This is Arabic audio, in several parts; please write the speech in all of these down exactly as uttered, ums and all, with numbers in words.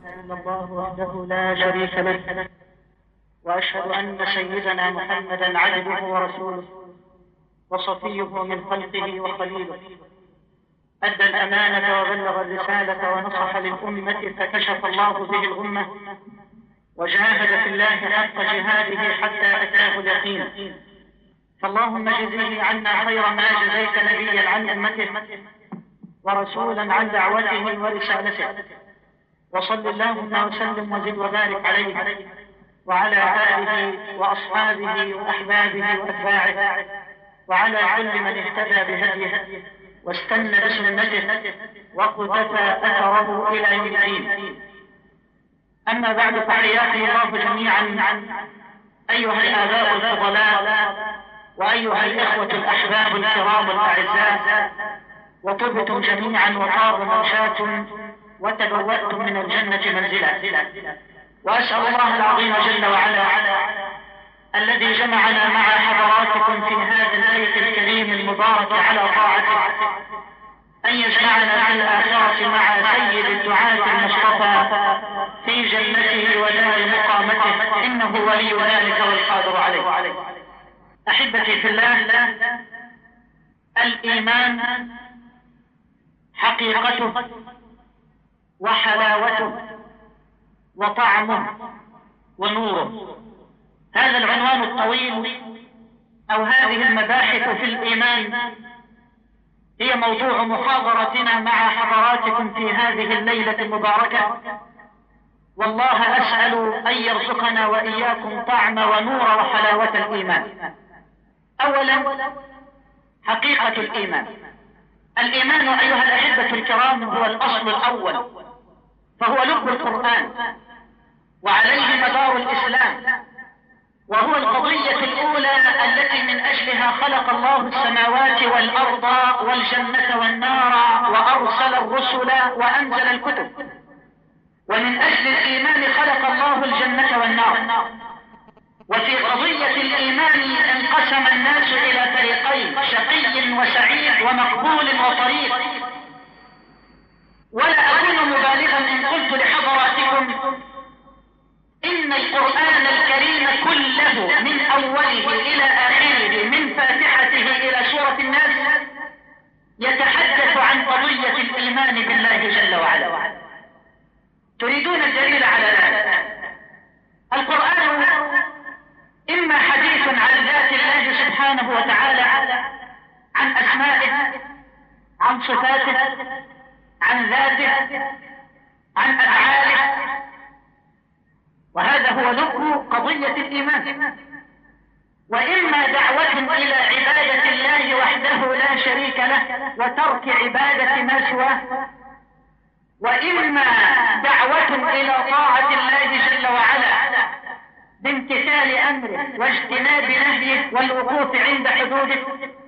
إلا الله وحده لا شريك له، وأشهد أن سيدنا محمدا عبده ورسوله وصفيه من خلقه وخليله، أدى الأمانة وبلغ الرسالة ونصح للأمة فكشف الله به الغمة، وجاهد في الله حق جهاده حتى أتاه اليقين. فاللهم جزيه عنا خير ما جزيت نبيا عن أمته ورسولا عن دعوته ورسالته، وصل اللهم وسلم وزد وبارك عليه وعلى آله وأصحابه وأحبابه وأتباعه وعلى كل من اهتدى بهديه واستنى بسنته وقتفى أثره إلى يوم الدين. أما بعد، فحياكم الله جميعا أيها الآباء الفضلاء وأيها الإخوة الأحباب الكرام الأعزاء، وطبتم جميعا وطاب ممشاكم وتبوأتم من الجنة منزلا. وأسأل الله العظيم جل وعلا الذي جمعنا مع حضراتكم في هذا البيت الكريم المبارك على طاعته أن يجمعنا في الآخرة مع سيد الدعاة المصطفى في جنته ودار مقامته، إنه ولي ذلك والقادر عليه. أحبتي في الله، الإيمان حقيقته وحلاوته وطعمه ونوره، هذا العنوان الطويل أو هذه المباحث في الإيمان هي موضوع محاضرتنا مع حضراتكم في هذه الليلة المباركة. والله أسأل أن يرزقنا وإياكم طعم ونور وحلاوة الإيمان. أولا، حقيقة الإيمان. الإيمان أيها الأحبة الكرام هو الأصل الأول، فهو لب القرآن وعليه مدار الإسلام، وهو القضية الأولى التي من أجلها خلق الله السماوات والأرض والجنة والنار وأرسل الرسل وأنزل الكتب. ومن أجل الإيمان خلق الله الجنة والنار. وفي قضية الإيمان انقسم الناس إلى فريقين، شقي وسعيد ومقبول وطريق. ولا أكون مبالغا إن قلت لحضراتكم إن القرآن الكريم كله من أوله إلى آخره من فاتحته إلى سورة الناس يتحدث عن قضية الإيمان بالله جل وعلا. تريدون الدليل على ذلك؟ القرآن إما حديث عن ذات الله سبحانه وتعالى، عن أسمائه، عن صفاته، عن ذاته، عن أفعاله، وهذا هو لب قضية الإيمان. وإما دعوة إلى عبادة الله وحده لا شريك له وترك عبادة ما سواه، وإما دعوة إلى طاعة الله جل وعلا بامتثال أمره واجتناب نهيه والوقوف عند حدوده،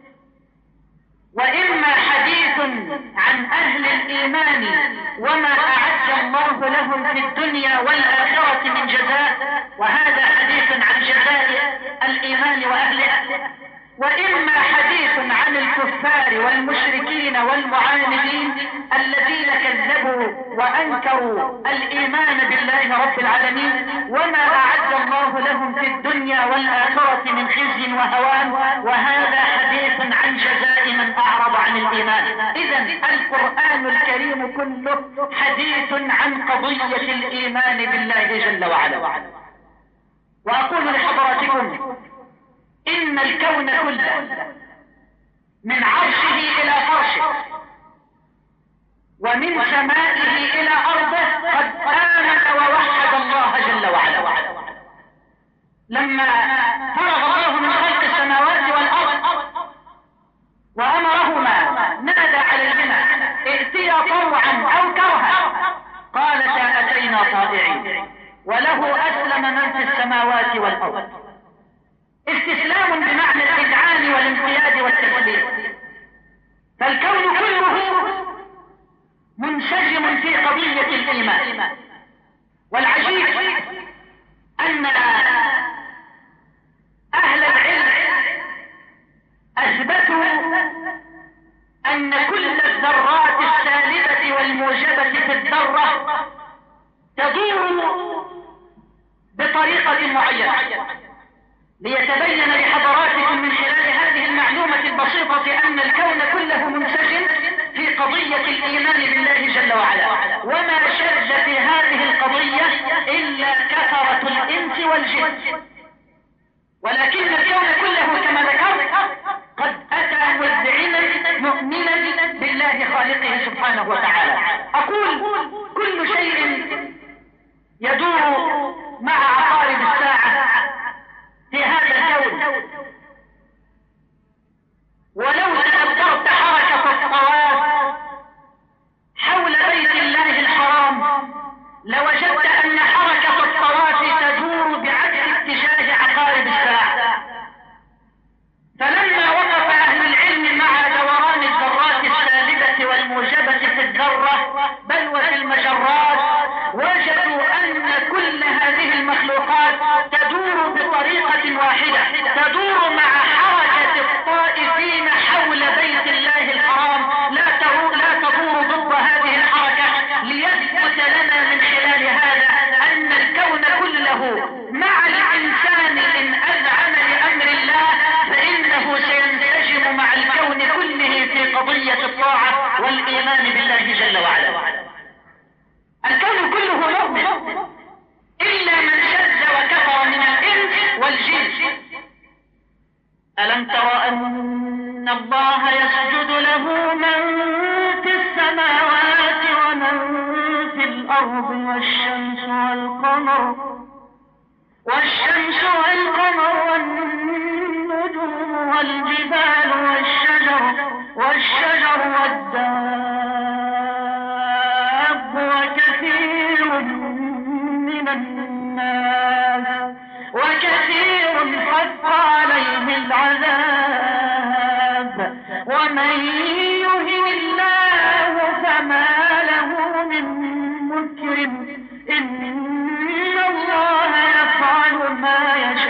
وإما حديث عن أهل الإيمان وما أعد الله لهم في الدنيا والآخرة من جزاء، وهذا حديث عن جزاء الإيمان وأهله، وإما حديث عن الكفار والمشركين والمعاندين الذين كذبوا وأنكروا الإيمان بالله رب العالمين وما أعد الله لهم في الدنيا والآخرة من خزي وهوان، وهذا حديث عن جزاء من أعرض عن الإيمان. إذن القرآن الكريم كله حديث عن قضية الإيمان بالله جل وعلا. وأقول لحضراتكم إن الكون كله من عرشه إلى فرشه ومن سمائه إلى أرضه قد آمن ووحد الله جل وعلا. لما فرغ الله من خلق السماوات والأرض وأمرهما نادى عليهما ائتيا طوعا أو كرها قالتا أتينا طائعين، وله أسلم من في السماوات والأرض. استسلام بمعنى الإذعان والانقياد والتسليم. فالكون كله منسجم في قضية الإيمان. والعجيب أن أهل العلم أثبتوا أن كل الذرات السالبة والموجبة في الذرة تدور بطريقة معينة. ليتبين لحضراتكم من خلال هذه المعلومة البسيطة أن الكون كله منسجم في قضية الإيمان بالله جل وعلا، وما شذ في هذه القضية إلا كثرة الإنس والجن، ولكن الكون كله كما ذكرت قد أتى مذعنا مؤمنا بالله خالقه سبحانه وتعالى. أقول كل شيء يدور مع عقارب الساعة في هذا الكون، ولو تدبرت حركة الطواف حول بيت الله الحرام لوجدت أن حركة الطواف تدور بعكس اتجاه عقارب الساعة. فلما وقف أهل العلم مع دوران الذرات السالبة والموجبة في الذرة بل وفي المجرات وجدوا أن كل هذه المخلوقات تدور بطريقة واحدة، تدور مع حركة الطائفين حول بيت الله الحرام، لا تدور لا تدور ضد هذه الحركة، ليثبت لنا من خلال هذا أن الكون كله مع الإنسان إن أذعن لأمر الله فإنه سينسجم مع الكون كله في قضية الطاعة والإيمان بالله جل وعلا. الكون كله مؤمن إلا من شذ وكفر من الإنس والجن. ألم تر أن الله يسجد له من في السماوات ومن في الأرض والشمس والقمر والشمس والقمر والنجوم والجبال والشجر والشجر والداب وكثير من الناس وكثير حق عليه العذاب ومن يهن الله فما له من مكرم إن الله يفعل ما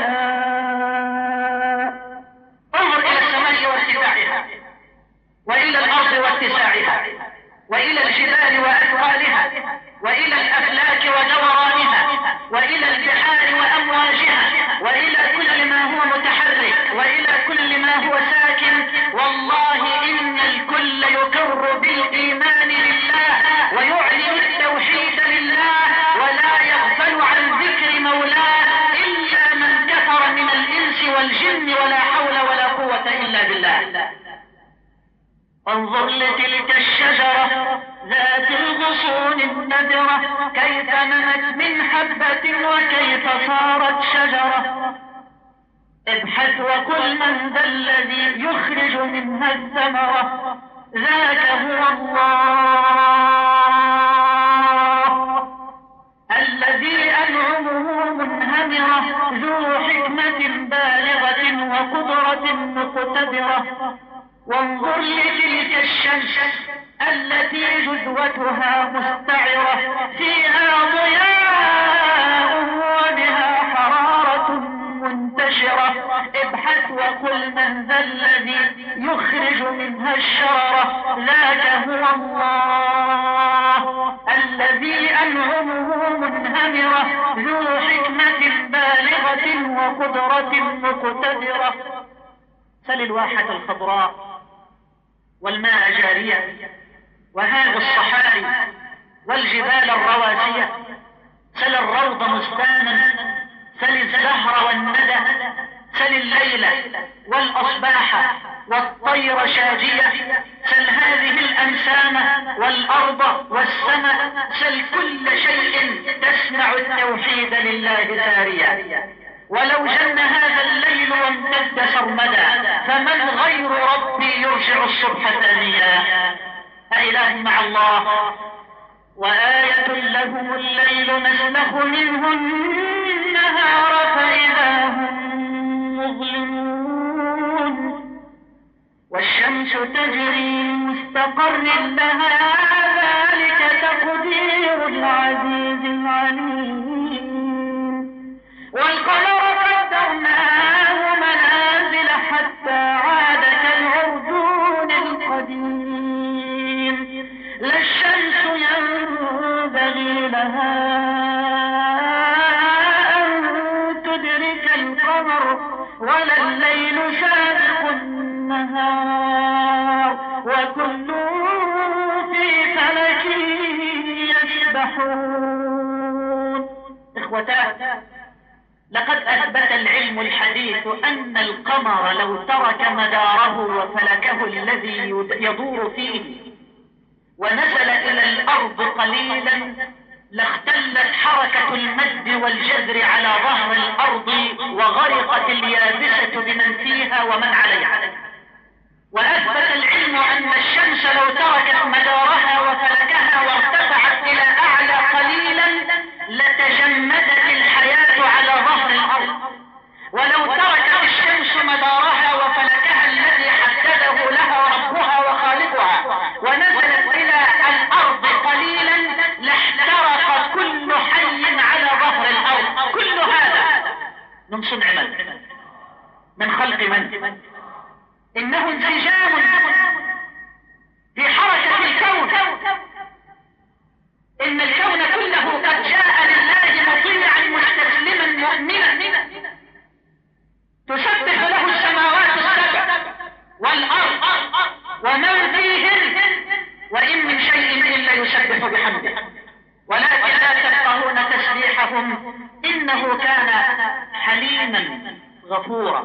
يشاء. انظر إلى السماء وارتفاعها وإلى الأرض واتساعها وإلى الجبال وأثقالها وإلى الأفلاك ودورانها وإلى البحار وأمواجها وإلى كل ما هو متحرك وإلى كل ما هو ساكن. والله إن الكل يقر بالإيمان لله ويعلن التوحيد لله ولا يغفل عن ذكر مولاه إلا من كفر من الإنس والجن ولا حول ولا قوة إلا بالله. انظر لتلك الشجرة ذات الغصون النضرة كيف نمت من حبة وكيف صارت شجرة. ابحث وقل من ذا الذي يخرج منها الثمرة ذاك هو الله الذي أنعمه منهمرة ذو حكمة بالغة وقدرة مقتدرة. وانظر لتلك الشمس التي جذوتها مستعرة فيها ضياء وبها حرارة منتشرة. ابحث وقل من ذا الذي يخرج منها الشررة ذاك هو الله الذي أنعمه منهمرة ذو حكمة بالغة وقدرة مقتدرة. سل الواحة الخضراء والماء جارية وهذا الصحاري والجبال الرواسية. سل الروض مستانا سل الزهر والندى سل الليل والأصباح والطير شاجية. سل هذه الأنسام والأرض والسماء سل كل شيء تسمع التوحيد لله ساريا. ولو جن هذا الليل وامتد سرمدا فمن غير ربي يرجع الصبح ثانيا. أإله مع الله. وآية لهم الليل نسلخ منه النهار فإذا هم مظلمون والشمس تجري لمستقر لها ذلك تقدير العزيز العليم. والقمر قدرناه منازل حتى عاد كالعرجون القديم. لا الشمس ينبغي لها ولا الليل سابق النهار وكل في فلك يسبحون. إخوتان، لقد أثبت العلم الحديث أن القمر لو ترك مداره وفلكه الذي يدور فيه ونزل إلى الأرض قليلا لاختلت حركة المد والجزر على ظهر الأرض وغرقت اليابسة بمن فيها ومن عليها. وأثبت العلم أن الشمس لو تركت مدارها وفلكها وارتفعت إلى أعلى قليلا لتجمدت الحياة على ظهر الأرض. ولو تركت الشمس مدارها وفلكها الذي حدده لها ربها وخالقها ونزلت إلى الأرض قليلا لاحترق كل حي على ظهر الأرض. كل هذا من صنع من؟ من خلق من؟ إنه انسجام في حركة الكون. إن الكون كله قد جاء لله مطيعا مستسلما مؤمنا تسبح له السماوات السبع والأرض ومن فيهن وإن من شيء إلا يسبح بحمده ولكن لا تفقهون تسبيحهم إنه كان حليما غفورا.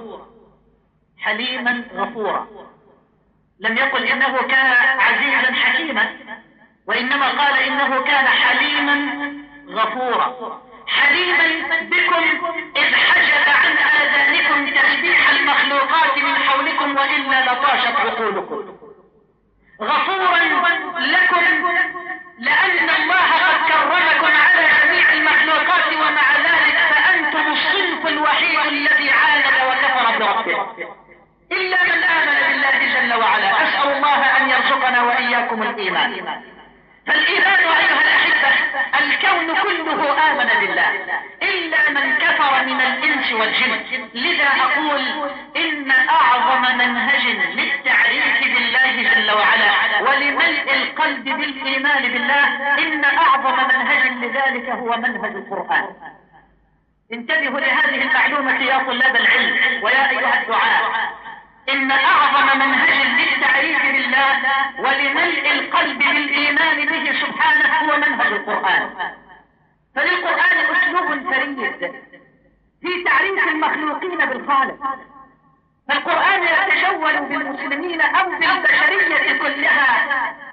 حليما غفورا. لم يقل إنه كان عزيزا حكيما، وإنما قال إنه كان حليما غفورا. حليما بكم إذ حجب عن آذانكم تسبيح المخلوقات من حولكم وإلا لطاشت عقولكم. غفورا لكم لأن الله قد كرمكم على جميع المخلوقات ومع ذلك فأنتم الصنف الوحيد الذي عاند وكفر بربه إلا من آمن بالله جل وعلا. أسأل الله أن يرزقنا وإياكم الإيمان. فالإيمان أيها الأحبة الكون كله آمن بالله إلا من كفر من الإنس والجن. لذا أقول إن أعظم منهج للتعريف بالله جل وعلا ولملء القلب بالإيمان بالله إن أعظم منهج لذلك هو منهج القرآن. انتبهوا لهذه المعلومة يا طلاب العلم ويا أيها الدعاء. إن أعظم منهج للتعريف بالله ولملء القلب بالإيمان به سبحانه هو منهج القرآن. فللقرآن أسلوب فريد في تعريف المخلوقين بالخالق. فالقرآن يتجول بالمسلمين أو بالبشرية كلها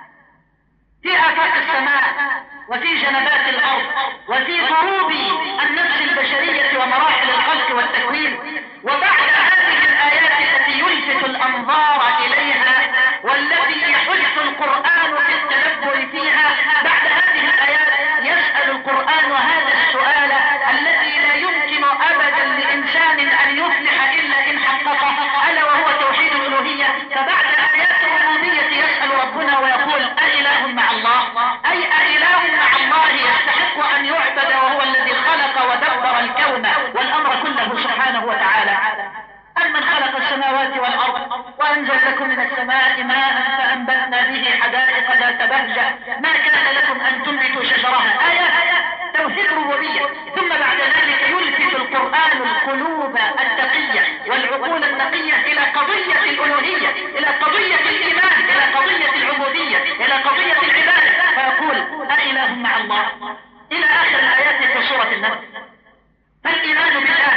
في آفاق السماء وفي جنبات الأرض وفي ضروب النفس البشرية ومراحل الخلق والتكوين. وبعد هذه الآيات التي يلفت الأنظار إليها والتي يحث القرآن في التدبر فيها، بعد هذه الآيات يسأل القرآن هذا السؤال الذي لا يمكن أبدا لإنسان أن يفلح إلا إن حققه، ألا وهو توحيد الألوهية. فبعد آيات الربوبية يسأل ربنا ويقول أإله مع الله؟ أي أإله مع الله يستحق أن يعبد وهو الذي خلق ودبر الكون والأمر كله سبحانه وتعالى. أمن خلق السماوات والأرض وأنزل لكم من السماء ماء فأنبتنا به حدائق ذات بهجة ما كان لكم أن تنبتوا شجرها. آية توحيد الربوبية. ثم بعد ذلك يلفت القرآن القلوب التقية والعقول النقية إلى قضية الألوهية، إلى قضية الإيمان، إلى قضية العبودية، إلى قضية العبادة، فيقول أإله مع الله إلى آخر الآيات في سورة النمل. فالإيمان بالله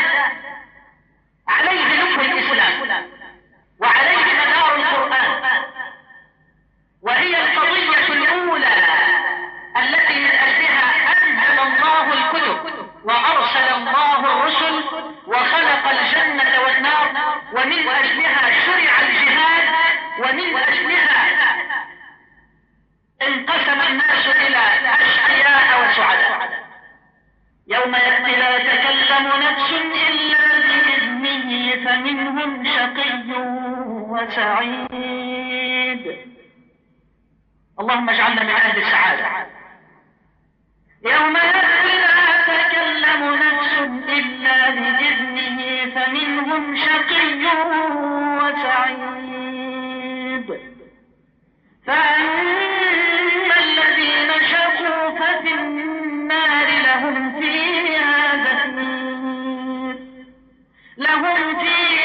عليه لب الإسلام وعليه مدار القرآن، وهي القضية الأولى التي من أجلها أنزل الله الكتب وأرسل الله الرسل وخلق الجنة والنار، ومن أجلها شرع الجهاد، ومن أجلها انقسم الناس إلى أشقياء وسعداء. يوم يأتي لا تكلم نفس إلا بإذنه فمنهم شقي وسعيد. اللهم اجعلنا من أهل السعادة. يوم يأتي لا تكلم نفس إلا بإذنه فمنهم شقي وسعيد. فأما الذين شقوا ففي النار لهم فيها زفير لهم فيها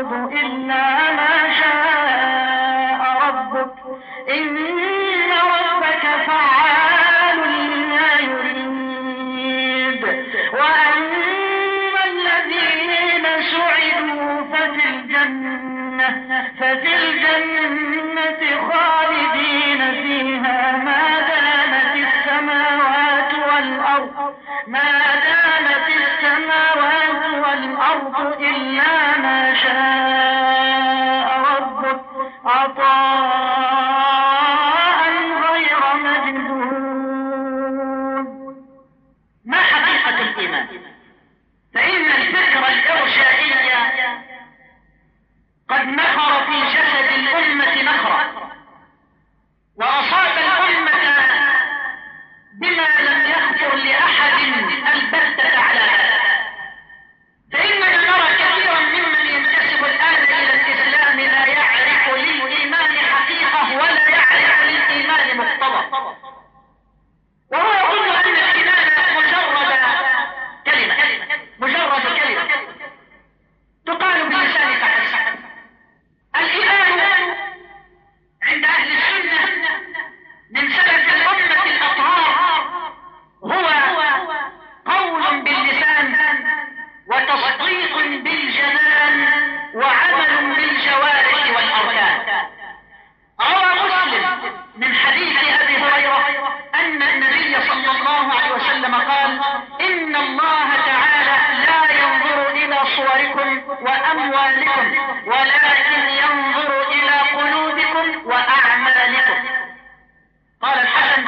والأرض إلا ما شاء ربك إن ربك فعال لما يريد. وأما الذين سعدوا ففي الجنة ففي الجنة خالدين فيها ما دامت السماوات والأرض ما دامت السماوات والأرض إلا ما شاء ربك عطاء غير مجدود. ما حقيقة الإيمان؟ فإن الفكر الإرجائي قد نخر في جسد الأمة نخرة، وأصاب الأمة بما لم يخطر لأحد البتة على هذا. فإننا نرى كثيرا ممن ينتسب الآن إلى الإسلام لا يعرف للإيمان حقيقة ولا يعرف للإيمان مقتضى، وهو يظن أن الإيمان مجرد كلمة مجرد كلمة تقال بلسانك حسن. الإيمان عند أهل السنة من سلف الأمة الأطهار هو قول باللسان وتصديق بالجنان وعمل بالجوارح والأركان. روى مسلم من حديث أبي هريرة أن النبي صلى الله عليه وسلم قال: إن الله تعالى لا ينظر إلى صوركم وأموالكم ولكن ينظر إلى قلوبكم وأعمالكم. قال الحسن: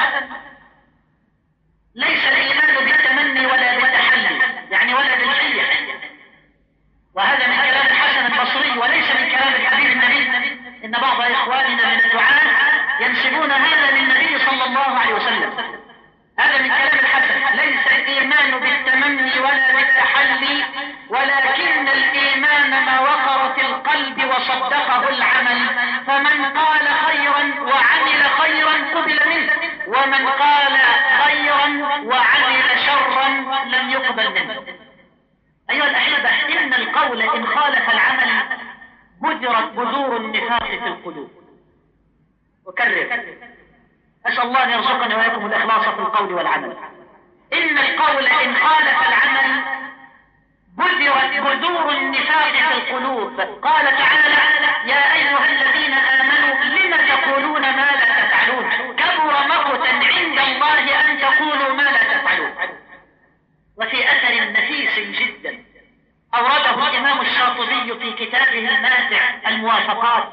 ليس الإيمان بالتمني ولا بالتحلي، يعني ولا بالحية. وهذا من كلام الحسن البصري وليس من كلام الحبيب النبي. إن بعض إخواننا من الدعاة ينسبون هذا للنبي صلى الله عليه وسلم. هذا من كلام الحسن: ليس الإيمان بالتمني ولا بالتحلي ولكن الإيمان ما وقر في القلب وصدقه العمل، فمن قال خيرا وعمل خيرا قبل منه، ومن قال خيرا وعمل شرا لم يقبل منه. أيها الأحبة، إن القول إن خالف العمل بذرت بذور النفاق في القلوب. أكرر، أسأل الله أن يرزقنا وإياكم الإخلاص في القول والعمل. إن القول إن خالف العمل بذرت بذور النفاق في القلوب. قال تعالى: يا أيها الذين آمنوا لم تقولون ما لا تفعلون كبر مقتا عند الله أن تقولوا ما لا تفعلون. وفي أثر نفيس جدا أورده الإمام الشاطبي في كتابه الماتع الموافقات،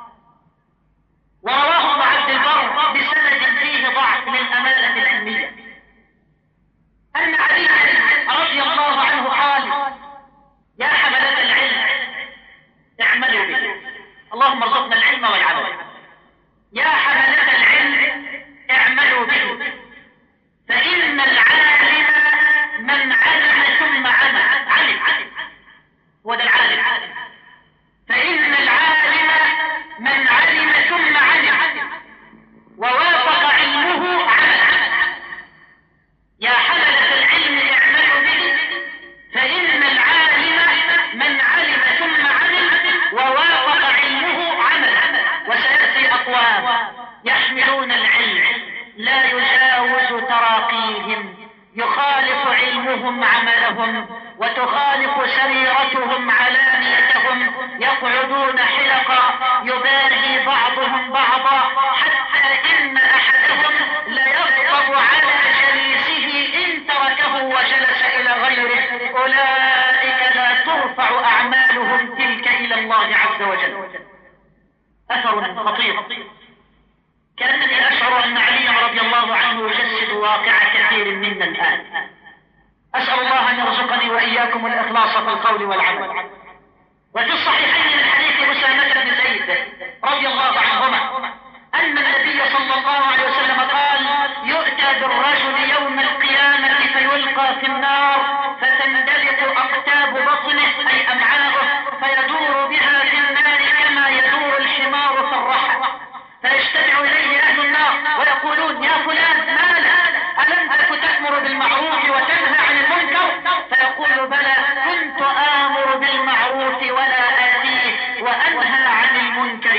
ورواه ابن عبد البر بسند فيه ضعف للأمانة العلمية، أن علي رضي الله عنه قال: يا حملة العلم اعملوا به. اللهم ارزقنا العلم والعمل. يا حملة العلم اعملوا به، فإن العالم من علم ثم عمل. علم هو ده العالم. فإن العالم من علم ثم علم ووافق علمه عمل. يا حملة العلم اعملوا به، فإن العالم من علم ثم علم ووافق علمه عمل. وسيأتي أقوام يحملون العلم لا يجاوز تراقيهم، يخالف علمهم عملهم وتخالف سريرتهم علانيتهم، يقعدون حلقا يباري بعضهم بعضا، حتى إن أحدهم ليغضب على جليسه إن تركه وجلس إلى غيره. أولئك لا ترفع أعمالهم تلك إلى الله عز وجل. أثر خطير. كأنني أشعر أن علي رضي الله عنه يجسد واقع كثير منا الآن. أسأل الله أن يرزقني وإياكم الإخلاص في القول والعمل. وفي الصحيحين من حديث أسامة بن زيد رضي الله عنهما أن النبي صلى الله عليه وسلم قال: يؤتى بالرجل يوم القيامة فيلقى في النار فتندلق أقتاب بطنه أي أمعاؤه فيدور بها في النار كما يدور الحمار في الرحى، فيجتمع إليه أهل النار ويقولون: يا فلان ما لك؟ ألم تك تأمر بالمعروف وتنهى عن المنكر؟ فيقول: بلى، كنت آمر بالمعروف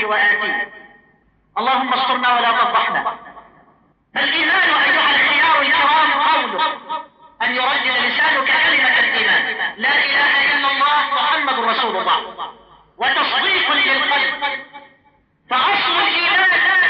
وآتيه. اللهم استرنا ولا تفضحنا. فالإيمان أيها الخيار الكرام قوله أن يردد لسانك كلمة الإيمان لا إله إلا الله محمد رسول الله، وتصديق للقلب. فأصل الإيمان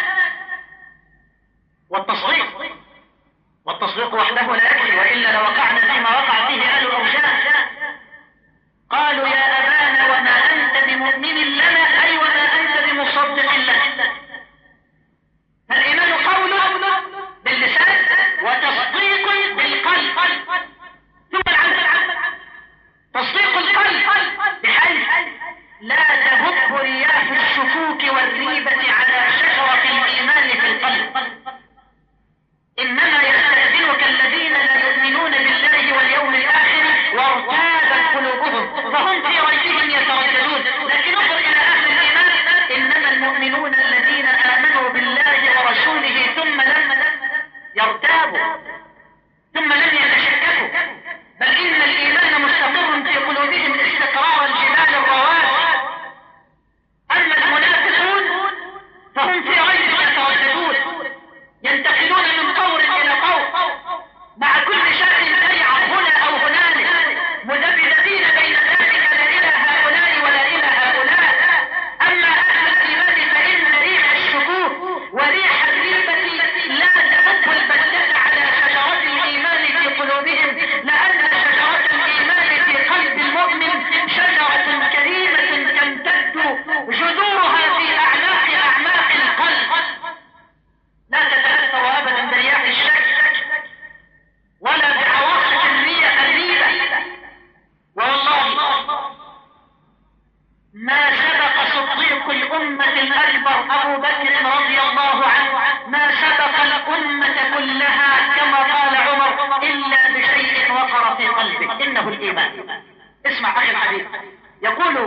والتصديق، والتصديق وحده لا يكفي، وإلا لوقعنا فيما وقع فيه أهل الأوشاء. قالوا يا أبانا وما أنت بمؤمن لنا، أي وما أنت بمصدق لنا. فالإيمان قول باللسان وتصديق بالقلب، ثم العمل. تصديق القلب بحيث لا تهب رياح الشكوك والريبة على شجرة الإيمان في القلب. إنما يستأذنك الذين لا يؤمنون بالله واليوم الآخر وارتابت قلوبهم فهم في ريبهم يترددون. لكن انظر إلى أهل الإيمان، إنما المؤمنون الذين آمنوا بالله ورسوله ثم لم يرتابوا، ثم لم يتشككوا، بل إن الإيمان مستقر في قلوبهم استقرار الجبال الرواسي. أما المنافقون فهم في ريب يترددون، ينتقلون من طور إلى طور، مع كل شيء بيع هنا أو هنالك، مذبذبين بين ذلك لا إلى هؤلاء ولا إلى هؤلاء. أما أهل الإيمان فإن ريح الشكوك وريح الريبة لا تهب البتة على شجرة الإيمان في قلوبهم، لأن شجرة الإيمان في قلب المؤمن شجرة كريمة تمتد جذورها في أعماق أعماق القلب، لا تتأثر أبدا برياح الشك ولا بعواصف الريح الريبة. والله ما سبق صديق الأمة الأكبر أبو بكر رضي الله عنه، ما سبق الأمة كلها كما قال عمر إلا بشيء وقر في قلبه، إنه الإيمان. اسمع أخي الحبيب، يقول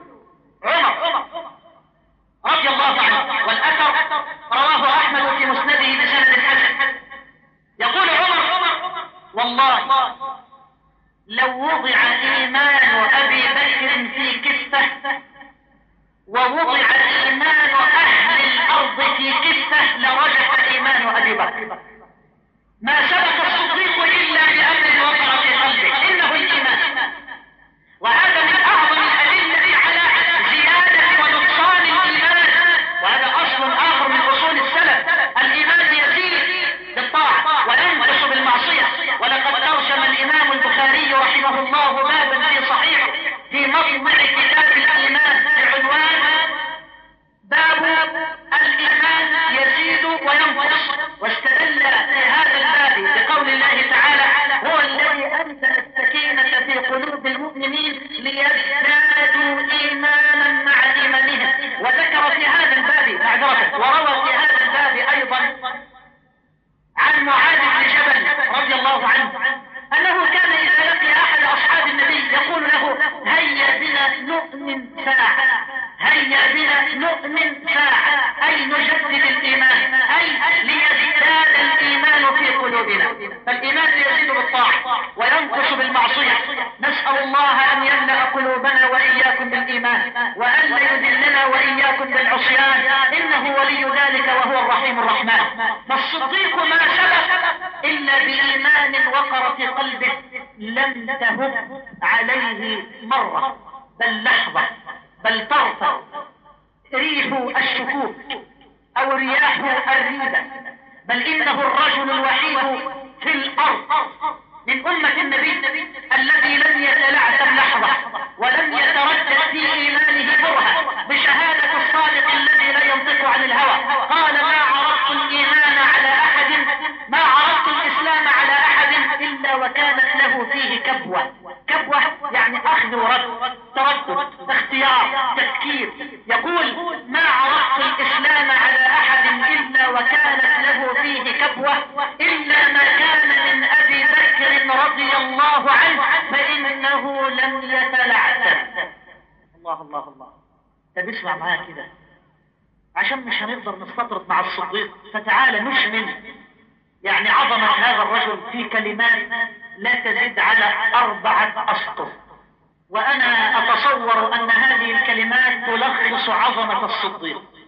عمر رضي الله عنه، والأثر رواه أحمد في مسنده بسند حسن، يقول عمر والله لو وضع إيمان أبي بكر في كفة ووضع إيمان أهل الأرض في كفة لرجح إيمان أبي بكر. ما سبق الصديق إلا بأمر وقع في قلبه، إنه الإيمان. وهذا من أعظم الأدلة على زيادة ونقصان الإيمان، وهذا أصل آخر من أصول السلف. الإيمان يزيد بالطاعة وينقص بالمعصية. ولقد ترجم الإمام البخاري رحمه الله بابا في صحيحه في مطلع كتاب الإيمان بعنوان باب الإيمان يزيد وينقص، واستدل في هذا الباب بقول الله تعالى هو الذي أنزل السكينة في قلوب المؤمنين ليزدادوا إيمانا مع إيمانهم. وذكر في هذا الباب معذرة، وروى في هذا الباب أيضا عن معاذ بن جبل رضي الله عنه أنه كان إذا لقي أحد أصحاب النبي يقول له هيا بنا نؤمن ساعة، هيا بنا نؤمن ساعة، أي نجدد الإيمان، أي ليزداد الإيمان في قلوبنا. فالإيمان يزيد بالطاعة وينقص بالمعصية. نسأل الله أن يملأ قلوبنا وإياكم بالإيمان، وأن لا يذلنا وإياكم بالعصيان، إنه ولي ذلك وهو الرحيم الرحمن. فالصديق ما سبق إلا بإيمان وقر في قلبه لم تهب عليه مرة بل لحظة بل طرفة ريح الشكوك أو رياح الريبة، بل إنه الرجل الوحيد في الأرض من أمة النبي الذي لم يتلعثم لحظة ولم يتردد في إيمانه برهة بشهادة الصادق الذي لا ينطق عن الهوى. قال ما عرفت الإيمان على أحد، ما عرفت الإسلام على أحد إلا وكانت له فيه كبوة. كبوة يعني أخذ ورد، تردد، اختيار، تفكير. يقول ما عرفت الإسلام على أحد إلا وكانت له فيه كبوة إلا ما كان من أبي بكر رضي الله عنه فإنه لم يتلعثم. الله الله الله. طب اسمع معايا كده عشان مش هنقدر نستطرد مع الصديق، فتعالى نشمل يعني عظمة هذا الرجل في كلمات لا تزيد على أربعة أسطر. وأنا أتصور أن هذه الكلمات تلخص عظمة الصديق.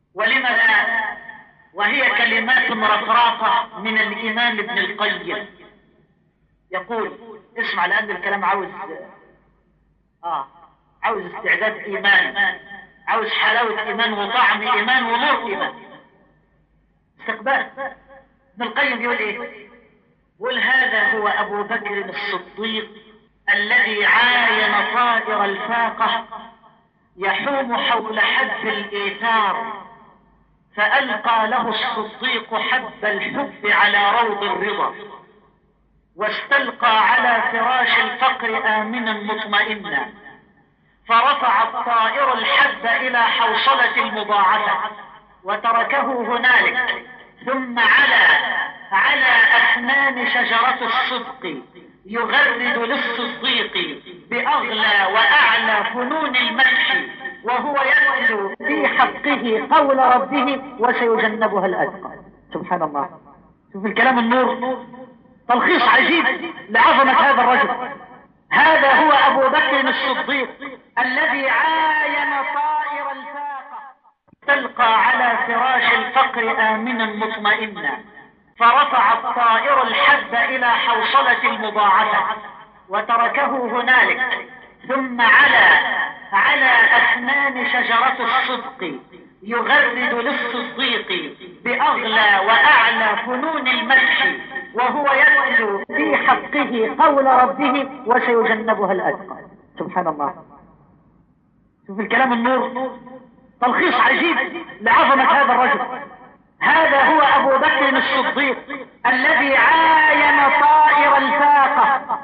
ولم لا؟ وهي كلمات رفراقة من الإمام ابن القيم، يقول اسمع لأن الكلام عاوز آه عاوز استعداد إيمان، عاوز حلاوة إيمان وطعم إيمان ونور إيمان، استقبال. ابن القيم بيقول إيه؟ يقول هذا هو أبو بكر الصديق الذي عاين طائر الفاقة يحوم حول حب الإيثار، فألقى له الصديق حب الحب على روض الرضا، واستلقى على فراش الفقر آمنا مطمئنا، فرفع الطائر الحب إلى حوصلة المضاعفة وتركه هنالك، ثم على على أسنان شجرة الصدق يغرد للصديق بأغلى وأعلى فنون المدح، وهو يتلو في حقه قول ربه وسيجنبها الأتقى. سبحان الله، شوف الكلام النور، تلخيص عجيب لعظمة هذا الرجل. هذا هو أبو بكر الصديق الذي عاين طائر الفاقة، تلقى على فراش الفقر آمنا مطمئنا، فرفع الطائر الحب إلى حوصلة المضاعفة وتركه هنالك، ثم على على أسنان شجرة الصدق يغرد للصديق بأغلى وأعلى فنون المدح، وهو يتلو في حقه قول ربه وسيجنبها الأتقى. سبحان الله، شوف الكلام النور، تلخيص عجيب لعظمة هذا الرجل. هذا هو أبو بكر الصديق الذي عاين طائر الفاقة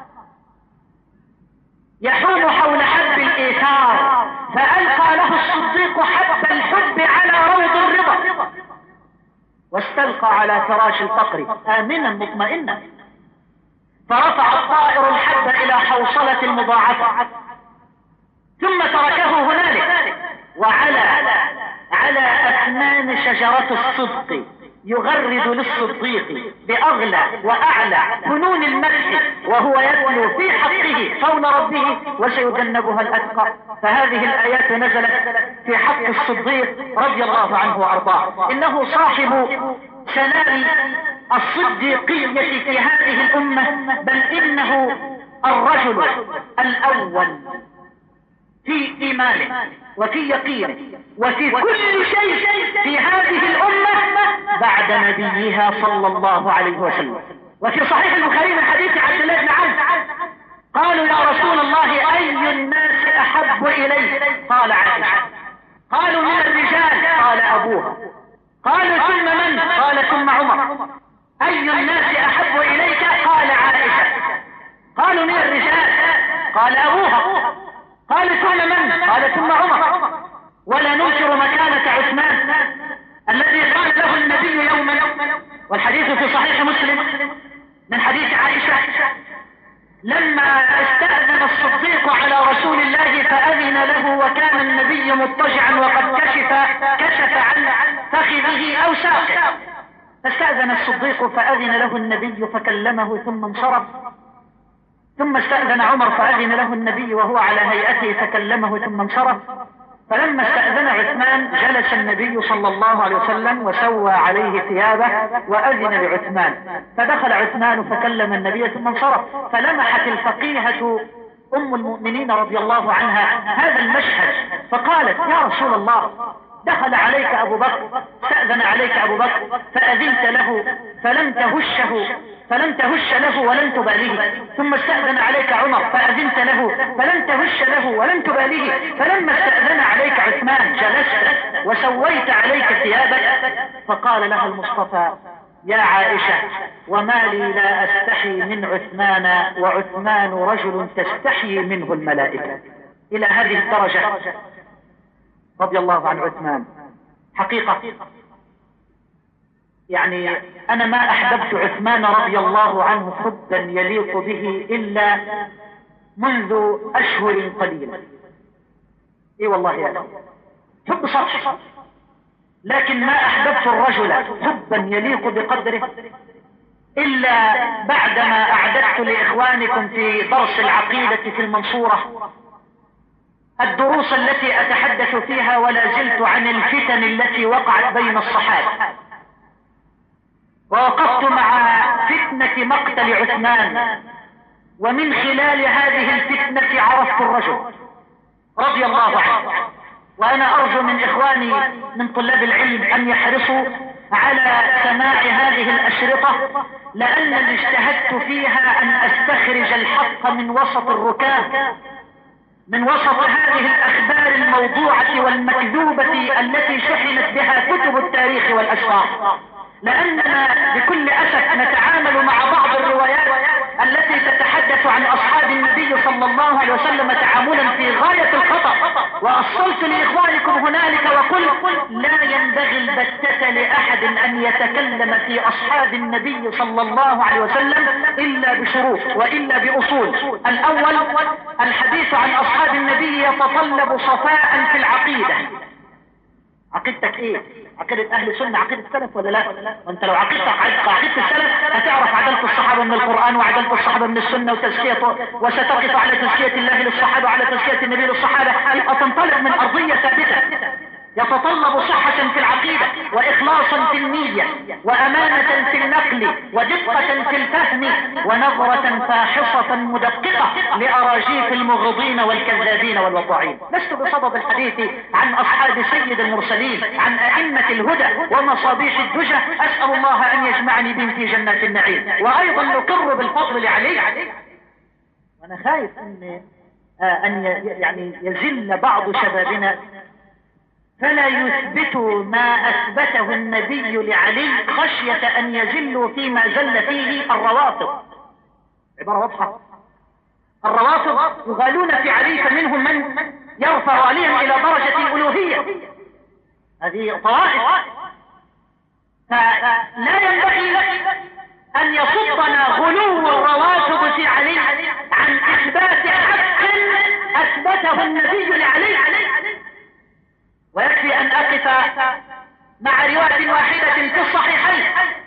يحوم حول حب الإيثار، فألقى له الصديق حب الحب على روض الرضا، واستلقى على فراش الفقر آمنا مطمئنا، فرفع الطائر الحب إلى حوصلة المضاعفة، ثم تركه هنالك، وعلى على أسنان شجرة الصدق يغرد للصديق بأغلى وأعلى فنون المدح، وهو يتلو في حقه قول ربه وسيجنبها الأتقى. فهذه الآيات نزلت في حق الصديق رضي الله عنه وأرضاه، إنه صاحب سنام الصديقية في هذه الأمة، بل إنه الرجل الأول في إيمانه وفي يقينه وفي كل شيء في هذه الأمة بعد نبيها صلى الله عليه وسلم. وفي صحيح البخاري من حديث عبد الله بن عمرو قالوا يا رسول الله أي الناس أحب إليك؟ قال عائشة. قالوا من الرجال؟ قال أبوها. قالوا ثم من؟ قال ثم عمر. أي الناس أحب إليك؟ قال عائشة. قالوا من الرجال؟ قال أبوها. قال ثم من؟ قال ثم عمر. ولا ننكر مكانة عثمان الذي قال له النبي يوما، والحديث في صحيح مسلم من حديث عائشة، لما استأذن الصديق على رسول الله فأذن له وكان النبي مضطجعا وقد كشف كشف عن فخذه أو ساقه، فاستأذن الصديق فأذن له النبي فكلمه ثم انصرف، ثم استأذن عمر فأذن له النبي وهو على هيئته فكلمه ثم انصرف. فلما استأذن عثمان جلس النبي صلى الله عليه وسلم وسوى عليه ثيابه وأذن لعثمان، فدخل عثمان فكلم النبي ثم انصرف. فلمحت الفقيهة أم المؤمنين رضي الله عنها هذا المشهد فقالت يا رسول الله، دخل عليك أبو بكر، استأذن عليك أبو بكر فأذنت له فلم تهشه فلم تهش له ولم تباليه، ثم استأذن عليك عمر فأذنت له فلم تهش له ولم تباليه، فلما استأذن عليك عثمان جلست وسويت عليك ثيابك. فقال لها المصطفى يا عائشة وما لي لا أستحي من عثمان وعثمان رجل تستحي منه الملائكة. إلى هذه الدرجة رضي الله عن عثمان. حقيقة يعني أنا ما أحببت عثمان رضي الله عنه حبا يليق به إلا منذ أشهر قليلة. إيه والله يا أخي حب سطحي، لكن ما أحببت الرجل حبا يليق بقدره إلا بعدما أعددت لإخوانكم في درس العقيدة في المنصورة الدروس التي أتحدث فيها ولا زلت عن الفتن التي وقعت بين الصحابة، ووقفت مع فتنة مقتل عثمان، ومن خلال هذه الفتنة عرفت الرجل رضي الله عنه. وأنا أرجو من إخواني من طلاب العلم أن يحرصوا على سماع هذه الأشرطة، لأنني اجتهدت فيها أن أستخرج الحق من وسط الركاب، من وسط هذه الأخبار الموضوعة والمكذوبة التي شحنت بها كتب التاريخ والأسفار، لأننا بكل أسف نتعامل مع بعض الروايات التي تتحدث عن أصحاب النبي صلى الله عليه وسلم تعاملا في غاية الخطأ. وأصلت لإخوانكم هنالك وقلت لا ينبغي البتة لأحد أن يتكلم في أصحاب النبي صلى الله عليه وسلم إلا بشروط وإلا بأصول. الأول، الحديث عن أصحاب النبي يتطلب صفاء في العقيدة. عقيدتك ايه؟ عقيدة اهل السنة، عقيدة السلف ولا لا؟ وانت لو عقيدتك عقيدة السلف هتعرف عدالة الصحابة من القرآن وعدالة الصحابة من السنة وتزكية، وستقف على تزكية الله للصحابة وعلى تزكية النبي للصحابة، يبقى تنطلق من أرضية ثابتة. يتطلب صحة في العقيدة، وإخلاصا في النية، وأمانة في النقل، ودقة في الفهم، ونظرة فاحصة مدققة لأراجيف المغضين والكذابين والوضاعين. لست بصدد الحديث عن أصحاب سيد المرسلين، عن أئمة الهدى ومصابيح الدجى، أسأل الله أن يجمعني بهم في جنات النعيم. وأيضا نقر بالفضل لعلي، وأنا خايف أن أن يعني يزل بعض شبابنا فلا يثبتوا ما أثبته النبي لعلي خشية أن يزلوا فيما زل فيه الروافض. عبارة واضحة، الروافض يغالون في علي، فمنهم من يرفع عليهم إلى درجة الألوهية. هذه طوائف، فلا ينبغي أن يصدنا غلو الروافض في علي عن إثبات حق أثبته النبي لعلي. ويكفي أن أقف مع رواية واحدة في الصحيحين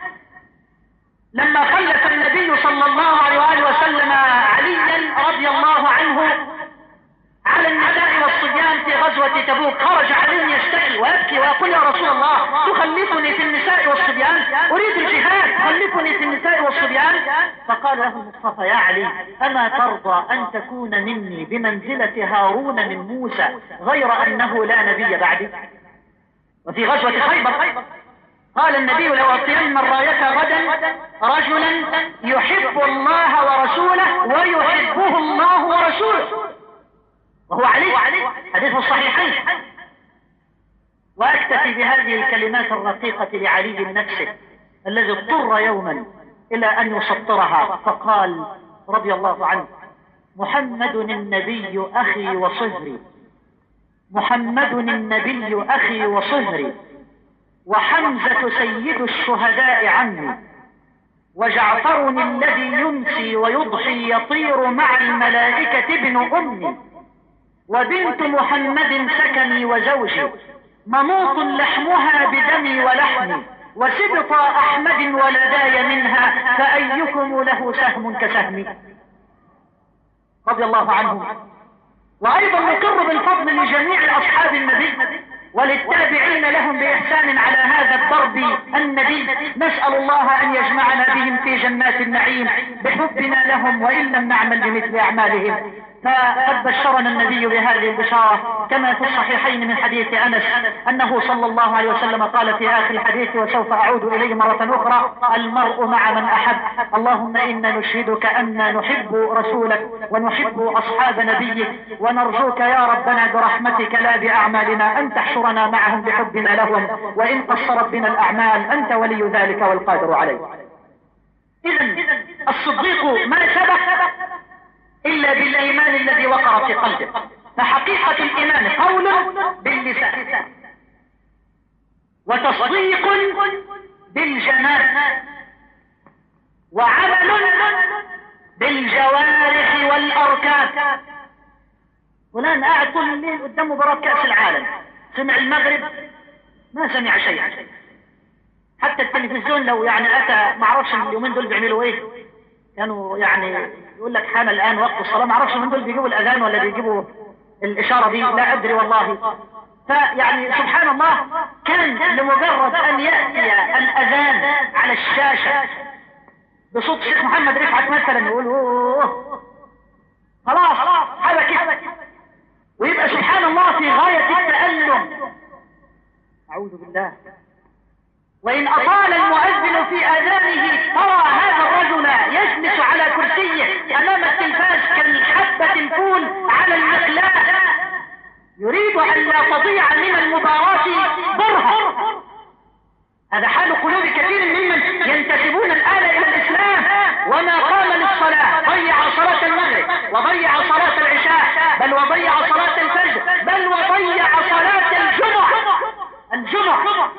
لما خلف النبي صلى الله عليه وآله وسلم عليا رضي الله عنه على النساء والصبيان في غزوة تبوك. خرج علي يشتكي ويبكي ويقول يا رسول الله تخلفني في النساء والصبيان، أريد الجهاد، خلفني في النساء والصبيان. فقال له المصطفى يا علي أما ترضى أن تكون مني بمنزلة هارون من موسى غير أنه لا نبي بعدي؟ وفي غزوة خيبر قال النبي لو أطين الراية غدا رجلا يحب الله ورسوله ويحبه الله ورسوله، وهو علي، حديث الصحيحين. وأكتفي بهذه الكلمات الرقيقة لعلي نفسه الذي اضطر يوما إلى أن يسطرها، فقال رضي الله عنه محمد النبي أخي وصهري، محمد النبي أخي وصهري، وحمزة سيد الشهداء عمي، وجعفر الذي يمسي ويضحي يطير مع الملائكة ابن أمي، وبنت محمد سكني وزوجي، منوط لحمها بدمي ولحمي، وسبط أحمد ولداي منها، فأيكم له سهم كسهمي. رضي الله عنهم. وأيضا نقر بالفضل لجميع أصحاب النبي وللتابعين لهم بإحسان على هذا الضرب النبي. نسأل الله أن يجمعنا بهم في جنات النعيم بحبنا لهم وإن لم نعمل بمثل أعمالهم. فقد بشرنا النبي بهذه البشارة كما في الصحيحين من حديث أنس أنه صلى الله عليه وسلم قال في آخر الحديث وسوف أعود إليه مرة أخرى المرء مع من أحب. اللهم إنا نشهدك أن نحب رسولك ونحب أصحاب نبيك، ونرجوك يا ربنا برحمتك لا بأعمالنا أن تحشرنا معهم بحبنا لهم، وإن قصرت بنا الأعمال أنت ولي ذلك والقادر عليه. إذن الصديق ما سبق إلا بالإيمان الذي وقر في قلبه. فحقيقة الإيمان قول باللسان وتصديق بالجنان وعمل بالجوارح والأركان. فلان قاعد طول الليل قدام مباراة كأس العالم، سمع المغرب ما سمع شيئا، حتى التلفزيون لو يعني أتى معرفش اليومين دول بيعملوا إيه، كانوا يعني يقول لك حان الآن وقت الصلاة، معرفش من دول بيجيبوا الأذان ولا بيجيبوا الإشارة دي؟ لا أدري والله. فيعني سبحان الله، كان لمجرد أن يأتي الأذان على الشاشة بصوت الشيخ محمد رفعت مثلا يقول اوه خلاص هذا كده، ويبقى سبحان الله في غاية التألم. أعوذ بالله. وإن أطال المؤذن في آذانه ترى هذا الرجل يجلس على كرسيه أمام التلفاز كالحبة الفول على المقلاة، يريد أن لا تضيع من المباراة برهة. هذا حال قلوب كثير ممن ينتسبون الآن إلى الإسلام، وما قام للصلاة ضيع صلاة المغرب وضيع صلاة العشاء، بل وضيع صلاة الفجر، بل وضيع صلاة الجمعة الجمعة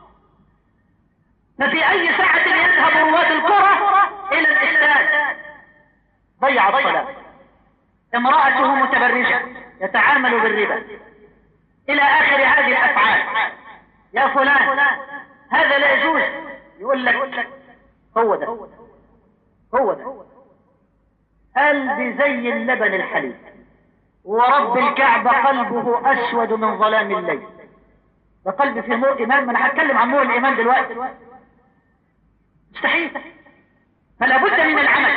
ففي أي ساعة يذهب رواد الكرة إلى الاستاد ضيع الصلاة. امرأته متبرجة يتعامل بالربا إلى آخر هذه الأفعال. يا فلان هذا لا يجوز، يقول لك هو ده هو ده قلبي زي اللبن الحليب، ورب الكعبة قلبه أسود من ظلام الليل. ده قلب في نور إيمان. ما أنا هتكلم عن نور الإيمان دلوقتي. مستحيل. فلا بد من العمل.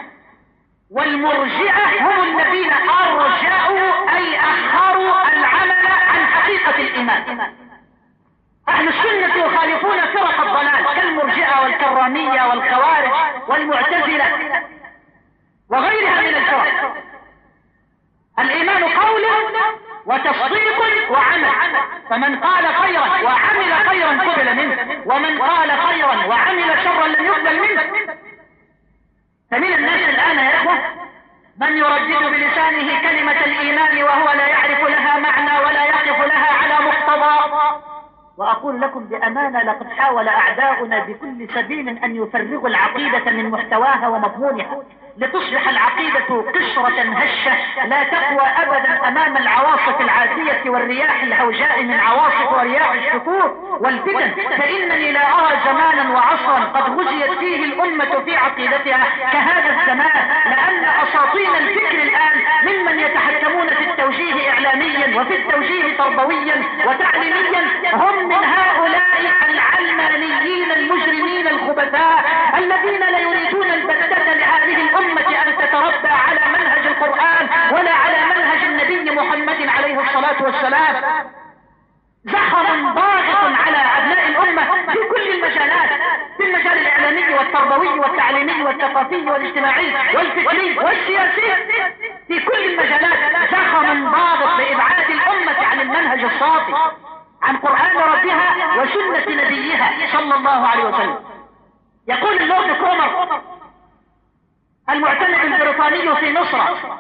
والمرجئة هم الذين أرجعوا أي أخروا العمل عن حقيقة الإيمان. أهل السنة يخالفون فرق الضلال كالمرجئة والكرامية والخوارج والمعتزلة وغيرها من الفرق. الإيمان قول وتصديق وعمل، فمن قال خيرا وعمل خيرا قبل منه، ومن قال خيرا وعمل شرا لم يقبل منه. فمن الناس الآن يا إخوة من يردد بلسانه كلمة الإيمان وهو لا يعرف لها معنى ولا يقف لها على مقتضى. وأقول لكم بأمانة لقد حاول أعداؤنا بكل سبيل أن يفرغوا العقيدة من محتواها ومضمونها لتصبح العقيدة قشرة هشة لا تقوى أبدا أمام العواصف العاتية والرياح الهوجاء من عواصف ورياح الشكور والفتن. فإنني لا أرى زمانا وعصرا قد غزيت فيه الأمة في عقيدتها كهذا الزمان، لأن أساطين الفكر الآن ممن يتحكمون في التوجيه إعلاميا وفي التوجيه تربويا وتعليميا هم من هؤلاء العلمانيين المجرمين الخبثاء الذين لا يريدون البتة لهذه الأمة أن تتربى على منهج القرآن ولا على منهج النبي محمد عليه الصلاة والسلام. زخم ضاغط على أبناء الأمة في كل المجالات، في المجال الإعلامي والتربوي والتعليمي والثقافي والاجتماعي والفكري والسياسي، في كل المجالات زخم ضاغط لإبعاد الأمة عن المنهج الصافي، عن قرآن ربها وسنة نبيها صلى الله عليه وسلم. يقول اللورد كرومر المعتمد البريطاني في مصر،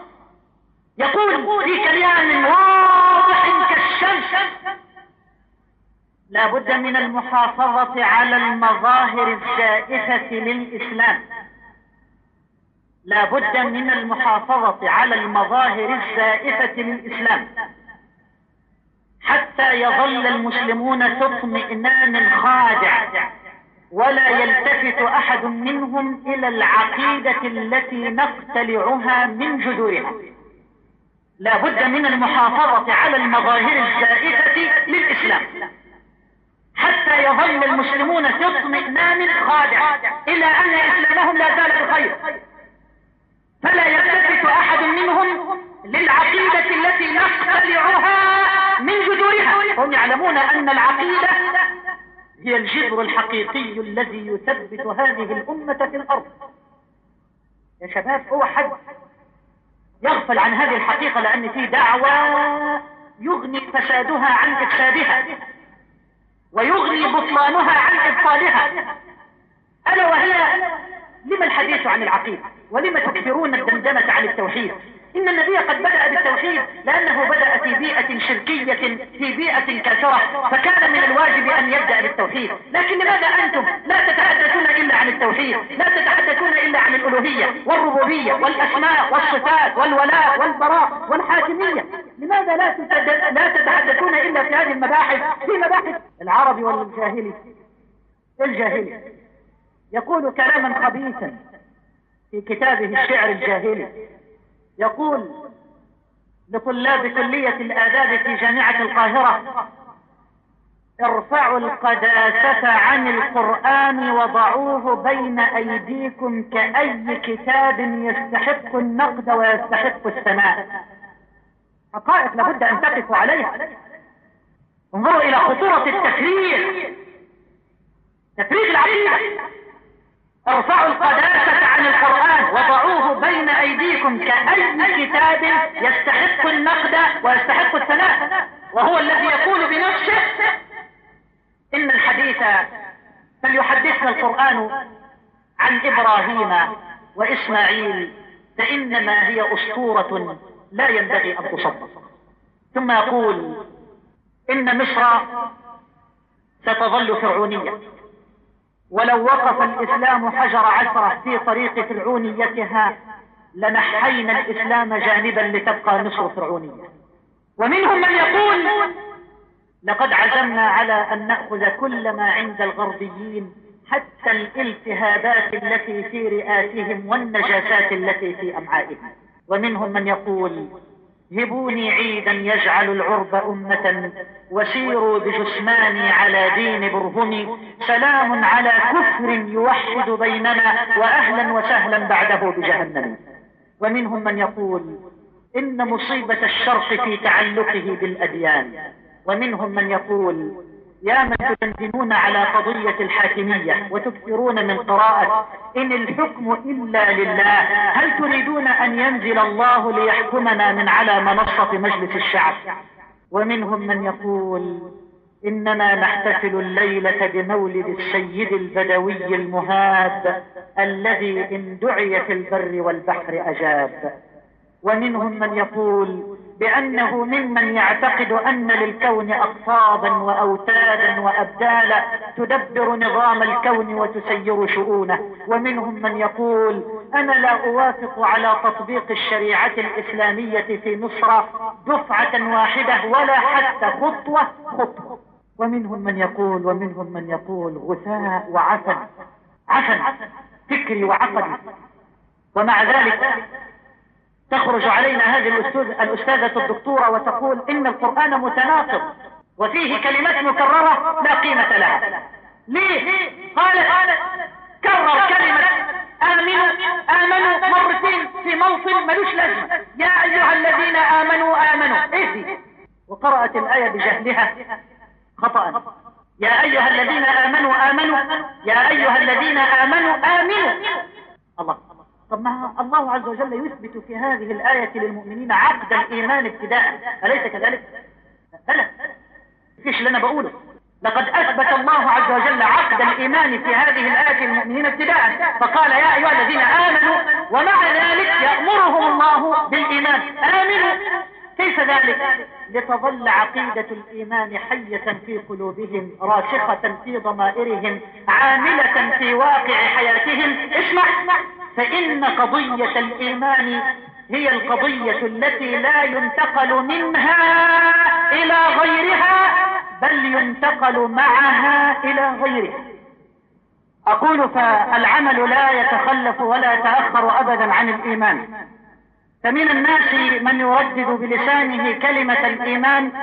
يقول في كلام واضح كالشمس: لا بد من المحافظة على المظاهر الزائفة للإسلام. لا بد من المحافظة على المظاهر الزائفة للإسلام حتى يظل المسلمون في اطمئنان خادع ولا يلتفت أحد منهم إلى العقيدة التي نقتلعها من جذورها. لا بد من المحافظة على المظاهر الزائفة للإسلام حتى يظل المسلمون في اطمئنان خادع إلى أن إسلامهم لا زال بخير، فلا يلتفت أحد منهم للعقيدة التي نقتلعها من جذورها. هم يعلمون أن العقيدة هي الجذر الحقيقي الذي يثبت هذه الأمة في الأرض. يا شباب، هو حد يغفل عن هذه الحقيقة، لأن في دعوة يغني فسادها عن إفسادها ويغني بطلانها عن إبطالها، ألا وهي لما الحديث عن العقيدة ولما تكثرون الدندنة عن التوحيد؟ إن النبي قد بدأ بالتوحيد لأنه بدأ في بيئة شركية، في بيئة كافرة، فكان من الواجب أن يبدأ بالتوحيد. لكن لماذا أنتم لا تتحدثون إلا عن التوحيد؟ لا تتحدثون إلا عن الألوهية والربوبية والأسماء والصفات والولاء والبراء والحاكمية؟ لماذا لا لا تتحدثون إلا في هذه المباحث، في مباحث العربي والجاهلي؟ الجاهلي يقول كلاما خبيثا في كتابه الشعر الجاهلي، يقول: لطلاب كلية الآداب في جامعة القاهرة: ارفعوا القداسة عن القرآن وضعوه بين أيديكم كأي كتاب يستحق النقد ويستحق الثناء. حقائق لابد أن تقفوا عليها. انظروا إلى خطورة التفريغ، تفريغ العقيدة. ارفعوا القداسة عن القرآن وضعوه بين أيديكم كأي كتاب يستحق النقد ويستحق الثناء، وهو الذي يقول بنفسه: إن الحديث فليحدثنا القرآن عن إبراهيم وإسماعيل فإنما هي أسطورة لا ينبغي أن تصدق. ثم يقول: إن مصر ستظل فرعونية، ولو وقف الإسلام حجر عثرة في طريق فرعونيتها لنحينا الإسلام جانبا لتبقى مصر فرعونية. ومنهم من يقول: لقد عزمنا على أن نأخذ كل ما عند الغربيين حتى الالتهابات التي في رئاتهم والنجاسات التي في أمعائهم. ومنهم من يقول: هبوني عيدا يجعل العرب أمة وسيروا بجثماني على دين برهمي، سلام على كفر يوحد بيننا وأهلا وسهلا بعده بجهنم. ومنهم من يقول: إن مصيبة الشرق في تعلقه بالأديان. ومنهم من يقول: يا من تدندنون على قضية الحاكمية وتكثرون من قراءة إن الحكم إلا لله، هل تريدون أن ينزل الله ليحكمنا من على منصة مجلس الشعب؟ ومنهم من يقول: إننا نحتفل الليلة بمولد السيد البدوي المهاب الذي إن دعي في البر والبحر أجاب. ومنهم من يقول بأنه ممن يعتقد أن للكون أقطابا وأوتادا وأبدالا تدبر نظام الكون وتسير شؤونه. ومنهم من يقول: أنا لا أوافق على تطبيق الشريعة الإسلامية في مصر دفعة واحدة ولا حتى خطوة خطوة. ومنهم من يقول ومنهم من يقول غثاء وعفن، عفن فكري وعقدي. ومع ذلك تخرج علينا هذه الأستاذة الدكتورة وتقول إن القرآن متناقض وفيه كلمات مكررة لا قيمة لها. ليه؟ قالت كرر كلمة آمنوا آمنوا مرتين في موطن ملوش لازمة. يا أيها الذين آمنوا آمنوا إيه دي؟ وقرأت الآية بجهلها خطأ. يا أيها الذين آمنوا آمنوا يا أيها الذين آمنوا آمنوا. الله. طب ما الله عز وجل يثبت في هذه الآية للمؤمنين عقد الإيمان ابتداء، أليس كذلك؟ بلى، فيش اللي أنا بقوله. لقد أثبت الله عز وجل عقد الإيمان في هذه الآية للمؤمنين ابتداء، فقال يا أيها الذين آمنوا، ومع ذلك يأمرهم الله بالإيمان. آمنوا. كيف ذلك؟ لتظل عقيدة الإيمان حية في قلوبهم، راسخة في ضمائرهم، عاملة في واقع حياتهم. اسمع، فإن قضية الإيمان هي القضية التي لا ينتقل منها إلى غيرها بل ينتقل معها إلى غيرها. أقول فالعمل لا يتخلف ولا يتأخر أبدا عن الإيمان. فمن الناس من يردد بلسانه كلمة الإيمان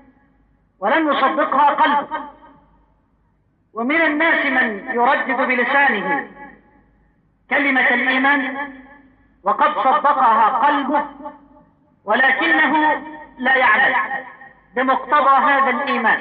ولن يصدقها قلبه، ومن الناس من يردد بلسانه كلمة الإيمان وقد صدقها قلبه ولكنه لا يعمل بمقتضى هذا الإيمان.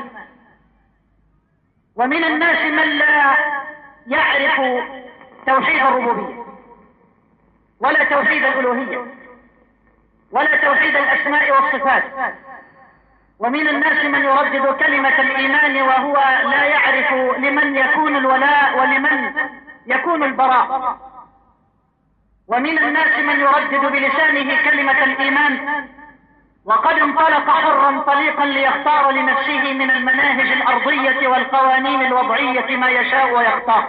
ومن الناس من لا يعرف توحيد الربوبية ولا توحيد الألوهية ولا توحيد الأسماء والصفات. ومن الناس من يردد كلمة الإيمان وهو لا يعرف لمن يكون الولاء ولمن يكون البراء. ومن الناس من يردد بلسانه كلمة الإيمان وقد انطلق حرا طليقا ليختار لنفسه من المناهج الأرضية والقوانين الوضعية ما يشاء ويختار.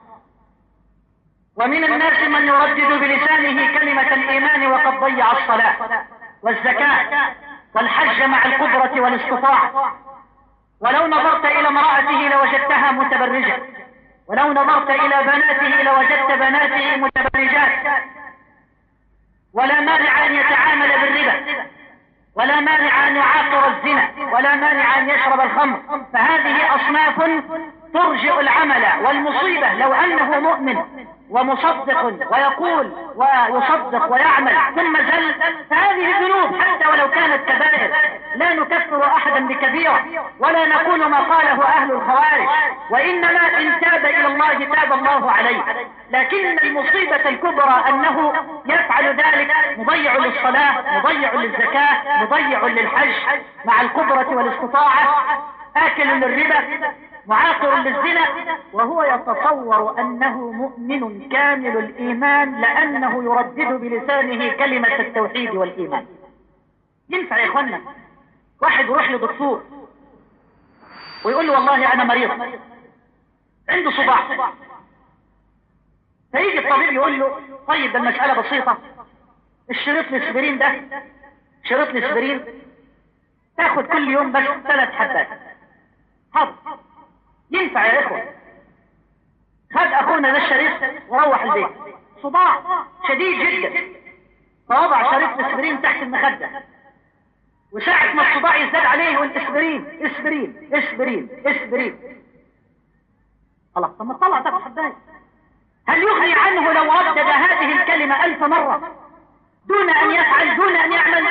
ومن الناس من يردد بلسانه كلمة الإيمان وقد ضيع الصلاة والزكاة والحج مع القدرة والاستطاعة. ولو نظرت إلى امرأته لوجدتها متبرجة، ولو نظرت إلى بناته لوجدت بناته متبرجات. ولا مانع أن يتعامل بالربا ولا مانع أن يعاقر الزنا، ولا مانع أن يشرب الخمر، فهذه أصناف ترجئ العمل. والمصيبة لو أنه مؤمن ومصدق ويقول ويصدق ويعمل ثم زل، فهذه ذنوب حتى ولو كانت كبائر، لا نكفر أحدا بكبيرة ولا نقول ما قاله أهل الخوارج، وإنما إن تاب إلى الله تاب الله عليه. لكن المصيبة الكبرى أنه يفعل ذلك مضيع للصلاة، مضيع للزكاة، مضيع للحج مع القدرة والاستطاعة، آكل للربا، معاقر للزنا، وهو يتصور أنه مؤمن كامل الإيمان لأنه يردد بلسانه كلمة التوحيد والإيمان. ينفع يا إخوانا واحد يروح لدكتور ويقول له والله أنا مريض عنده صداع، فيجي الطبيب يقول له طيب ده المسألة بسيطة، الشريط الاسبرين ده شريط الاسبرين تاخد كل يوم بس ثلاث حبات. حاضر، ينفع يا إخوة. خد أخونا ده الشريط وروح البيت، صداع شديد جدا، فوضع شريط الاسبرين تحت المخدة، وساعة ما الصداع يزداد عليه والاسبرين اسبرين اسبرين اسبرين خلاص. طب ما طلع ده حباية، هل يغني عنه لو ردد هذه الكلمة ألف مرة دون أن يفعل، دون أن يعمل؟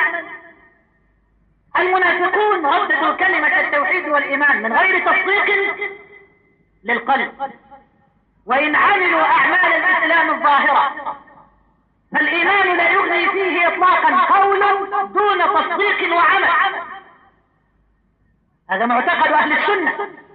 المنافقون رددوا كلمة التوحيد والإيمان من غير تصديق للقلب، وإن عملوا أعمال الإسلام الظاهرة فالإيمان لا يغني فيه إطلاقا قول دون تصديق وعمل. هذا معتقد أهل السنة،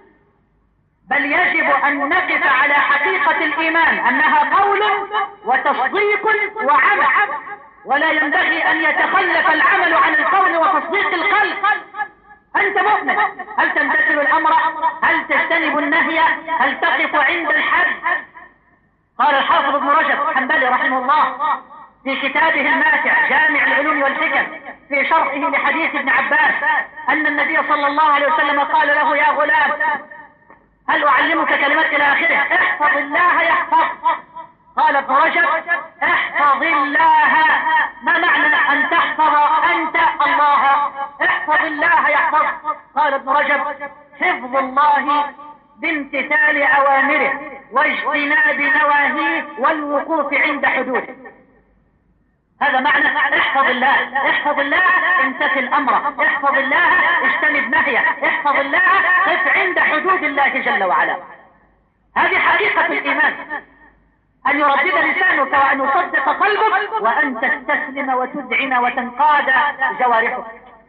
بل يجب أن نقف على حقيقة الإيمان أنها قول وتصديق وعمل، ولا ينبغي أن يتخلف العمل عن القول وتصديق القلب. أنت مؤمن، هل تمتثل الأمر؟ هل تجتنب النهي؟ هل تقف عند الحد؟ قال الحافظ ابن رجب الحنبلي رحمه الله في كتابه الماتع جامع العلوم والحكم في شرحه لحديث ابن عباس أن النبي صلى الله عليه وسلم قال له يا غلام هل أعلمك كلمات إلى آخره، احفظ الله يحفظ. قال ابن رجب احفظ الله، ما معنى أن تحفظ أنت الله؟ احفظ الله يحفظ. قال ابن رجب حفظ الله بامتثال أوامره واجتناب نواهيه والوقوف عند حدوده. هذا معنى احفظ الله. احفظ الله امتثل أمره، احفظ الله اجتنب نهيه، احفظ الله قف عند حدود الله جل وعلا. هذه حقيقة الإيمان، أن يردد لسانك وأن يصدق قلبك وأن تستسلم وتذعن وتنقاد جوارحك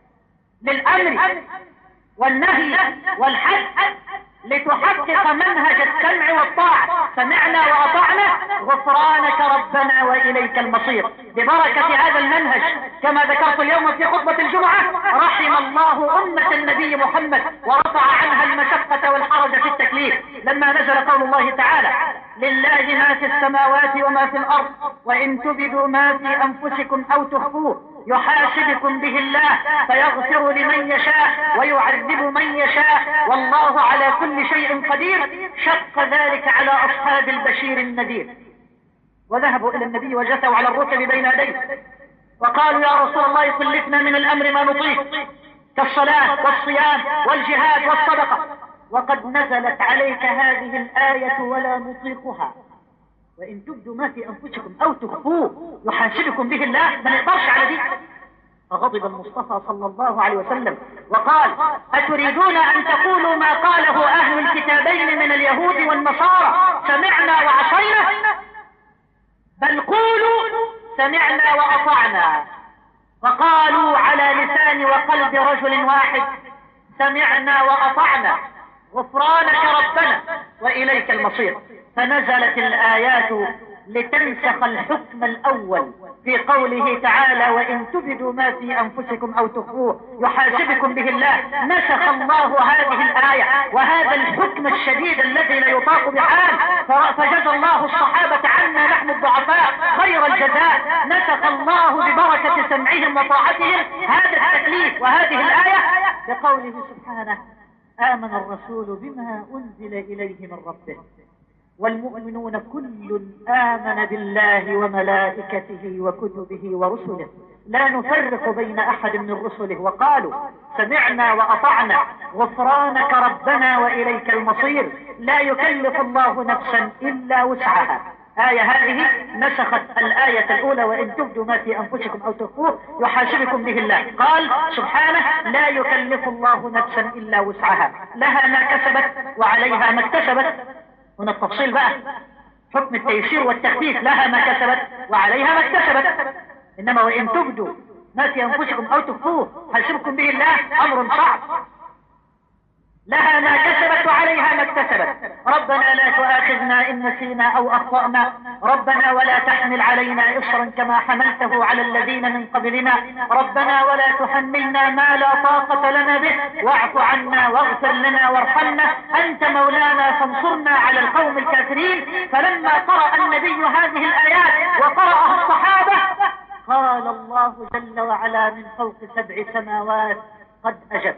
للأمر والنهي والحد لتحقق منهج السمع والطاعة. سمعنا وأطعنا غفرانك ربنا وإليك المصير. ببركة هذا المنهج كما ذكرت اليوم في خطبة الجمعة رحم الله أمة النبي محمد ورفع عنها المشقة والحرج في التكليف لما نزل قول الله تعالى لله ما في السماوات وما في الأرض وإن تبدوا ما في أنفسكم أو تخفوه يحاسبكم به الله فيغفر لمن يشاء ويعذب من يشاء والله على كل شيء قدير. شق ذلك على أصحاب البشير النذير، وذهبوا إلى النبي وجثوا على الركب بين يديه وقالوا يا رسول الله كلفنا من الأمر ما نطيق كالصلاة والصيام والجهاد والصدقة، وقد نزلت عليك هذه الآية ولا نطيقها، وإن تبدوا ما في أنفسكم أو تخفوه يحاسبكم به الله. ما نقدرش على دي. فغضب المصطفى صلى الله عليه وسلم وقال أتريدون أن تقولوا ما قاله أهل الكتابين من اليهود والنصارى سمعنا وعصينا؟ بل قولوا سمعنا وأطعنا. وقالوا على لسان وقلب رجل واحد سمعنا وأطعنا غفرانك ربنا وإليك المصير. فنزلت الآيات لتنسخ الحكم الأول في قوله تعالى وإن تبدوا ما في أنفسكم أو تخفوه يحاسبكم به الله. نسخ الله هذه الآية وهذا الحكم الشديد الذي لا يطاق بحال، فجزى الله الصحابة عنا نحن الضعفاء خير الجزاء. نسخ الله ببركة سمعهم وطاعتهم هذا التكليف وهذه الآية بقوله سبحانه آمن الرسول بما أنزل إليه من ربه والمؤمنون كل آمن بالله وملائكته وكتبه ورسله لا نفرق بين أحد من رسله وقالوا سمعنا وأطعنا غفرانك ربنا وإليك المصير. لا يكلف الله نفسا إلا وسعها. آية هذه نسخت الآية الأولى وإن تبدوا ما في أنفسكم أو تخفوه يحاسبكم به الله. قال سبحانه لا يكلف الله نفسا إلا وسعها، لها ما كسبت وعليها ما اكتسبت. هنا التفصيل بقى، حكم التيسير والتخفيف، لها ما كسبت وعليها ما اكتسبت. إنما وإن تبدوا ما في أنفسكم أو تخفوه يحاسبكم به الله أمر صعب. لها ما كسبت وعليها ما اكتسبت. ربنا لا تؤاخذنا إن نسينا أو أخطأنا، ربنا ولا تحمل علينا إصرا كما حملته على الذين من قبلنا، ربنا ولا تحملنا ما لا طاقة لنا به، واعف عنا واغفر لنا وارحمنا أنت مولانا فانصرنا على القوم الكافرين. فلما قرأ النبي هذه الآيات وقرأها الصحابة قال الله جل وعلا من فوق سبع سماوات قد أجبت.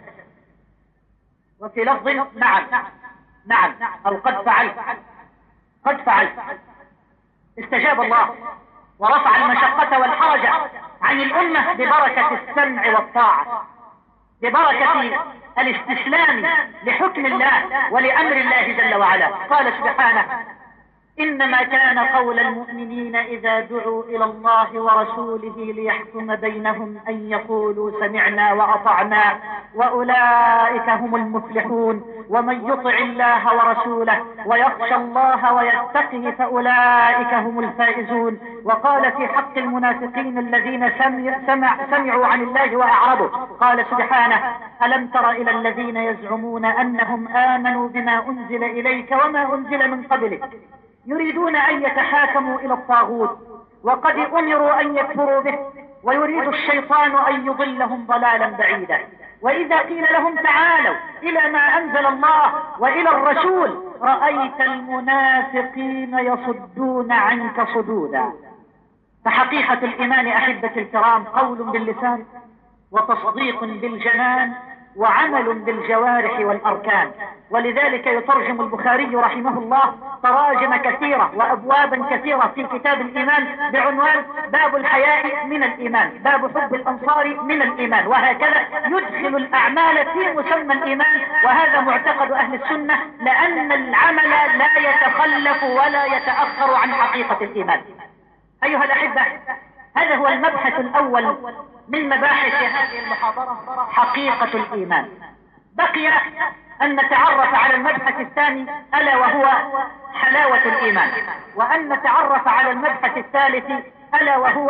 وفي لفظ نعم نعم أو قد فعلت قد فعلت. استجاب الله ورفع المشقة والحرج عن الأمة ببركة السمع والطاعة، ببركة الاستسلام لحكم الله ولأمر الله جل وعلا. قال سبحانه إنما كان قول المؤمنين إذا دعوا إلى الله ورسوله ليحكم بينهم أن يقولوا سمعنا وأطعنا وأولئك هم المفلحون. ومن يطع الله ورسوله ويخشى الله ويتقه فأولئك هم الفائزون. وقال في حق المنافقين الذين سمع سمع سمعوا عن الله وأعرضوا قال سبحانه ألم تر إلى الذين يزعمون أنهم آمنوا بما أنزل إليك وما أنزل من قبلك يريدون أن يتحاكموا إلى الطاغوت وقد أمروا أن يكفروا به ويريد الشيطان أن يضلهم ضلالا بعيدا. وإذا قيل لهم تعالوا إلى ما أنزل الله وإلى الرسول رأيت المنافقين يصدون عنك صدودا. فحقيقة الإيمان أحبة الكرام قول باللسان وتصديق بالجنان وعمل بالجوارح والأركان. ولذلك يترجم البخاري رحمه الله تراجم كثيرة وأبوابا كثيرة في كتاب الإيمان بعنوان باب الحياء من الإيمان، باب حب الأنصار من الإيمان، وهكذا يدخل الأعمال في مسمى الإيمان. وهذا معتقد أهل السنة لأن العمل لا يتخلف ولا يتأخر عن حقيقة الإيمان. أيها الأحبة، هذا هو المبحث الأول من مباحث هذه المحاضرة، حقيقة الإيمان. بقي أن نتعرف على المبحث الثاني ألا وهو حلاوة الإيمان، وأن نتعرف على المبحث الثالث ألا وهو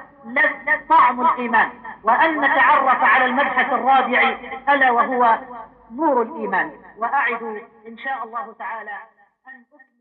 طعم الإيمان، وأن نتعرف على المبحث الرابع ألا وهو نور الإيمان. وأعد إن شاء الله تعالى أن